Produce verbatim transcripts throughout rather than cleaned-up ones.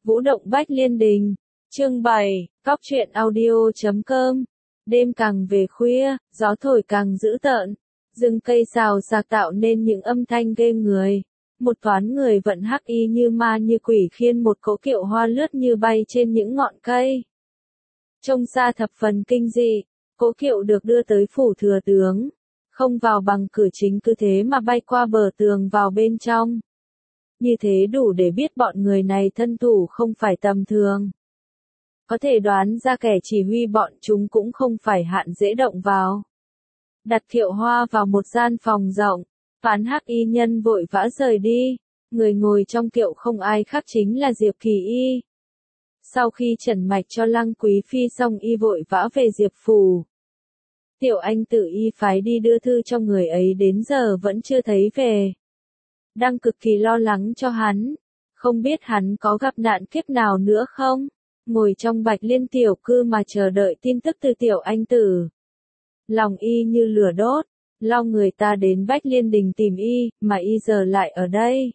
Vũ động Bách Liên Đình. Chương bảy, Cóc truyện audio chấm com. Đêm càng về khuya, gió thổi càng dữ tợn. Rừng cây xào xạc tạo nên những âm thanh ghê người. Một toán người vận hắc y như ma như quỷ khiên một cỗ kiệu hoa lướt như bay trên những ngọn cây. Trông xa thập phần kinh dị, cỗ kiệu được đưa tới phủ thừa tướng. Không vào bằng cửa chính cứ thế mà bay qua bờ tường vào bên trong. Như thế đủ để biết bọn người này thân thủ không phải tầm thường. Có thể đoán ra kẻ chỉ huy bọn chúng cũng không phải hạng dễ động vào. Đặt kiệu hoa vào một gian phòng rộng, phán hắc y nhân vội vã rời đi. Người ngồi trong kiệu không ai khác chính là Diệp Kỳ Y. Sau khi trần mạch cho Lăng Quý Phi xong y vội vã về Diệp phủ. Tiểu Anh tự y phái đi đưa thư cho người ấy đến giờ vẫn chưa thấy về. Đang cực kỳ lo lắng cho hắn, không biết hắn có gặp nạn kiếp nào nữa không? Ngồi trong Bạch Liên tiểu cư mà chờ đợi tin tức từ Tiểu Anh tử. Lòng y như lửa đốt, lo người ta đến Bách Liên Đình tìm y, mà y giờ lại ở đây.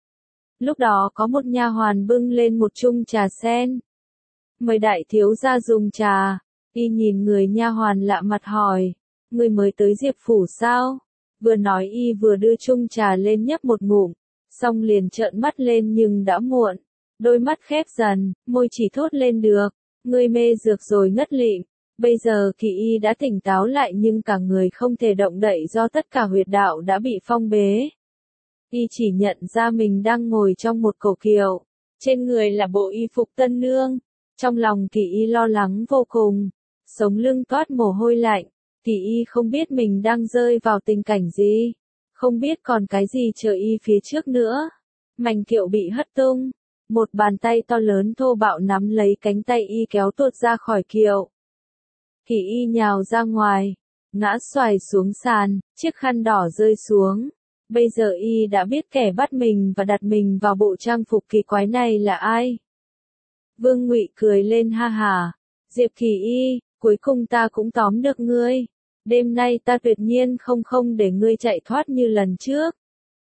Lúc đó có một nha hoàn bưng lên một chung trà sen. Mời đại thiếu gia dùng trà. Y nhìn người nha hoàn lạ mặt hỏi, người mới tới Diệp phủ sao? Vừa nói y vừa đưa chung trà lên nhấp một ngụm, xong liền trợn mắt lên nhưng đã muộn. Đôi mắt khép dần, môi chỉ thốt lên được, ngươi mê dược rồi ngất lịm. Bây giờ Kỳ Y đã tỉnh táo lại nhưng cả người không thể động đậy do tất cả huyệt đạo đã bị phong bế. Y chỉ nhận ra mình đang ngồi trong một cổ kiệu, trên người là bộ y phục tân nương. Trong lòng Kỳ Y lo lắng vô cùng, sống lưng toát mồ hôi lạnh. Kỳ Y không biết mình đang rơi vào tình cảnh gì, không biết còn cái gì chờ y phía trước nữa. Mảnh kiệu bị hất tung, một bàn tay to lớn thô bạo nắm lấy cánh tay y kéo tuột ra khỏi kiệu. Kỳ Y nhào ra ngoài, ngã xoài xuống sàn, chiếc khăn đỏ rơi xuống. Bây giờ y đã biết kẻ bắt mình và đặt mình vào bộ trang phục kỳ quái này là ai. Vương Ngụy cười lên ha hả, Diệp Kỳ Y, cuối cùng ta cũng tóm được ngươi. Đêm nay ta tuyệt nhiên không không để ngươi chạy thoát như lần trước.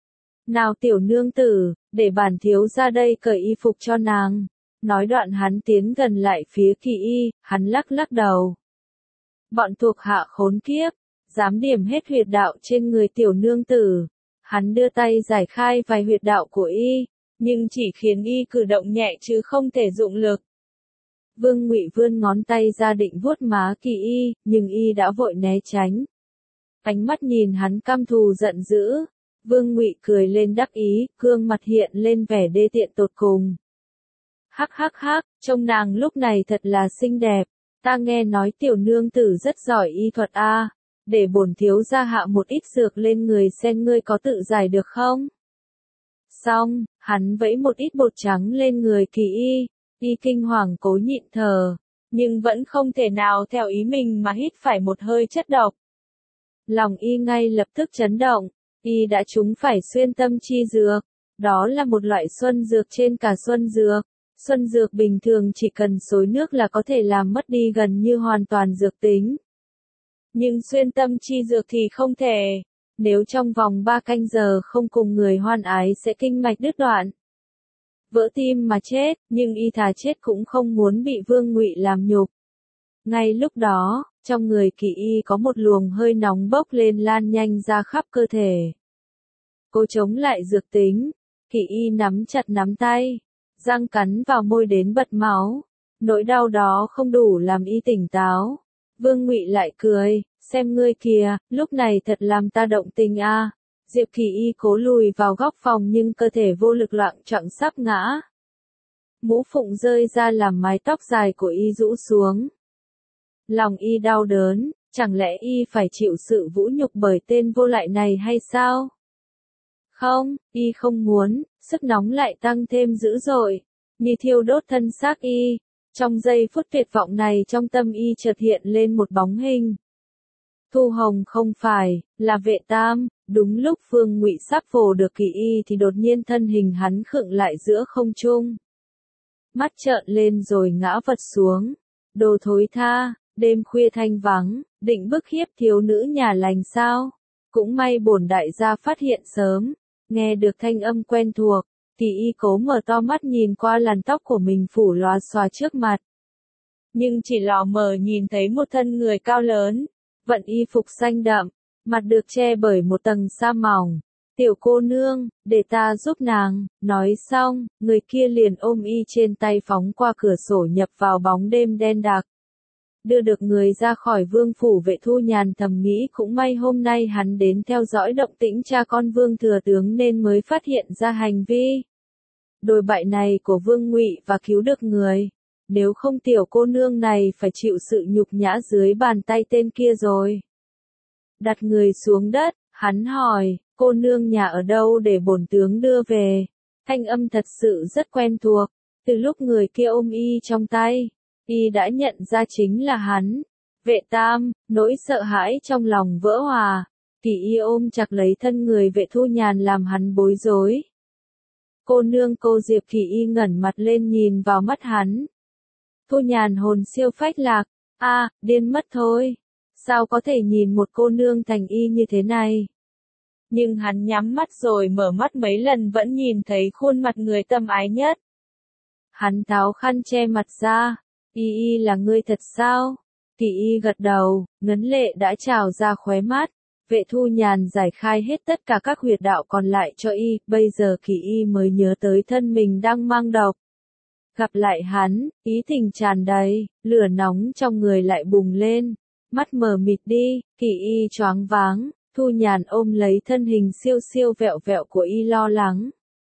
Nào tiểu nương tử, để bản thiếu ra đây cởi y phục cho nàng. Nói đoạn hắn tiến gần lại phía Kỳ Y, hắn lắc lắc đầu. Bọn thuộc hạ khốn kiếp, dám điểm hết huyệt đạo trên người tiểu nương tử. Hắn đưa tay giải khai vài huyệt đạo của y, nhưng chỉ khiến y cử động nhẹ chứ không thể dụng lực. Vương Ngụy vươn ngón tay ra định vuốt má Kỳ Y, nhưng y đã vội né tránh. Ánh mắt nhìn hắn căm thù giận dữ. Vương Ngụy cười lên đắc ý, gương mặt hiện lên vẻ đê tiện tột cùng. Hắc hắc hắc, trông nàng lúc này thật là xinh đẹp. Ta nghe nói tiểu nương tử rất giỏi y thuật a, à. Để bổn thiếu gia hạ một ít dược lên người xem ngươi có tự giải được không? Xong, hắn vẫy một ít bột trắng lên người Kỳ Y. Y kinh hoàng cố nhịn thở, nhưng vẫn không thể nào theo ý mình mà hít phải một hơi chất độc. Lòng y ngay lập tức chấn động, y đã trúng phải xuyên tâm chi dược. Đó là một loại xuân dược trên cả xuân dược. Xuân dược bình thường chỉ cần xối nước là có thể làm mất đi gần như hoàn toàn dược tính. Nhưng xuyên tâm chi dược thì không thể. Nếu trong vòng ba canh giờ không cùng người hoan ái sẽ kinh mạch đứt đoạn. Vỡ tim mà chết, nhưng y thà chết cũng không muốn bị Vương Ngụy làm nhục. Ngay lúc đó, trong người Kỳ Y có một luồng hơi nóng bốc lên lan nhanh ra khắp cơ thể. Cô chống lại dược tính, Kỳ Y nắm chặt nắm tay, răng cắn vào môi đến bật máu. Nỗi đau đó không đủ làm y tỉnh táo. Vương Ngụy lại cười, xem ngươi kìa, lúc này thật làm ta động tình a. À. Diệp Kỳ Y cố lùi vào góc phòng nhưng cơ thể vô lực loạng choạng sắp ngã. Mũ phụng rơi ra làm mái tóc dài của y rũ xuống. Lòng y đau đớn, chẳng lẽ y phải chịu sự vũ nhục bởi tên vô lại này hay sao? Không, y không muốn, sức nóng lại tăng thêm dữ dội, như thiêu đốt thân xác y. Trong giây phút tuyệt vọng này trong tâm y chợt hiện lên một bóng hình. Thu Hồng không phải, là Vệ Tam. Đúng lúc Vương Ngụy sắp vồ được Kỳ Y thì đột nhiên thân hình hắn khựng lại giữa không trung. Mắt trợn lên rồi ngã vật xuống. Đồ thối tha, đêm khuya thanh vắng, định bức hiếp thiếu nữ nhà lành sao? Cũng may bổn đại gia phát hiện sớm, nghe được thanh âm quen thuộc, Kỳ y cố mở to mắt nhìn qua làn tóc của mình phủ lòa xòa trước mặt. Nhưng chỉ lò mờ nhìn thấy một thân người cao lớn, vận y phục xanh đậm, mặt được che bởi một tầng sa mỏng. Tiểu cô nương, để ta giúp nàng, nói xong, người kia liền ôm y trên tay phóng qua cửa sổ nhập vào bóng đêm đen đặc. Đưa được người ra khỏi vương phủ, Vệ Thu Nhàn thầm nghĩ cũng may hôm nay hắn đến theo dõi động tĩnh cha con vương thừa tướng nên mới phát hiện ra hành vi đồi bại này của Vương Ngụy và cứu được người. Nếu không tiểu cô nương này phải chịu sự nhục nhã dưới bàn tay tên kia rồi. Đặt người xuống đất, hắn hỏi, cô nương nhà ở đâu để bổn tướng đưa về. Thanh âm thật sự rất quen thuộc. Từ lúc người kia ôm y trong tay, y đã nhận ra chính là hắn. Vệ Tam, nỗi sợ hãi trong lòng vỡ hòa. Kỳ y ôm chặt lấy thân người Vệ Thu Nhàn làm hắn bối rối. Cô nương, cô Diệp. Kỳ y ngẩng mặt lên nhìn vào mắt hắn. Thu Nhàn hồn siêu phách lạc, a, à, điên mất thôi. Sao có thể nhìn một cô nương thành y như thế này? Nhưng hắn nhắm mắt rồi mở mắt mấy lần vẫn nhìn thấy khuôn mặt người tâm ái nhất. Hắn tháo khăn che mặt ra, y y là ngươi thật sao? Kỳ y gật đầu, ngấn lệ đã trào ra khóe mắt. Vệ Thu Nhàn giải khai hết tất cả các huyệt đạo còn lại cho y, bây giờ Kỳ y mới nhớ tới thân mình đang mang độc. Gặp lại hắn, ý tình tràn đầy, lửa nóng trong người lại bùng lên, mắt mờ mịt đi, Kỳ y choáng váng, Thu Nhàn ôm lấy thân hình siêu siêu vẹo vẹo của y lo lắng.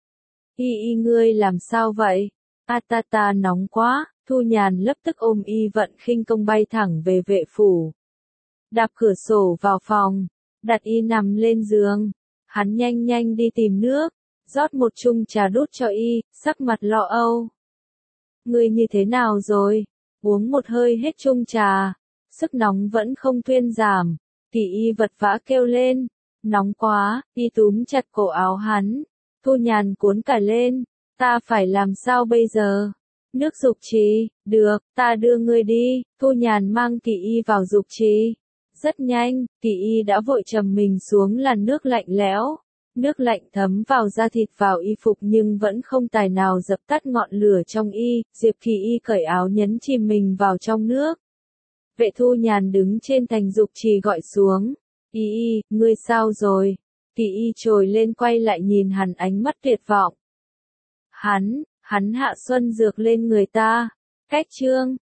Y y ngươi làm sao vậy? A ta ta nóng quá, Thu Nhàn lập tức ôm y vận khinh công bay thẳng về vệ phủ. Đạp cửa sổ vào phòng, đặt y nằm lên giường, hắn nhanh nhanh đi tìm nước, rót một chung trà đút cho y, sắc mặt lo âu. Ngươi như thế nào rồi? Uống một hơi hết chung trà, sức nóng vẫn không thuyên giảm. Kỳ y vật vã kêu lên, nóng quá, y túm chặt cổ áo hắn. Thu Nhàn cuốn cả lên, ta phải làm sao bây giờ? Nước dục trì, được, ta đưa ngươi đi. Thu Nhàn mang Kỳ y vào dục trì. Rất nhanh, Kỳ y đã vội trầm mình xuống làn nước lạnh lẽo. Nước lạnh thấm vào da thịt vào y phục nhưng vẫn không tài nào dập tắt ngọn lửa trong y. Diệp Kỳ y cởi áo nhấn chìm mình vào trong nước. Vệ Thu Nhàn đứng trên thành dục trì gọi xuống. Y y, ngươi sao rồi? Kỳ y trồi lên quay lại nhìn hắn ánh mắt tuyệt vọng. Hắn, hắn hạ xuân dược lên người ta. Cách chương.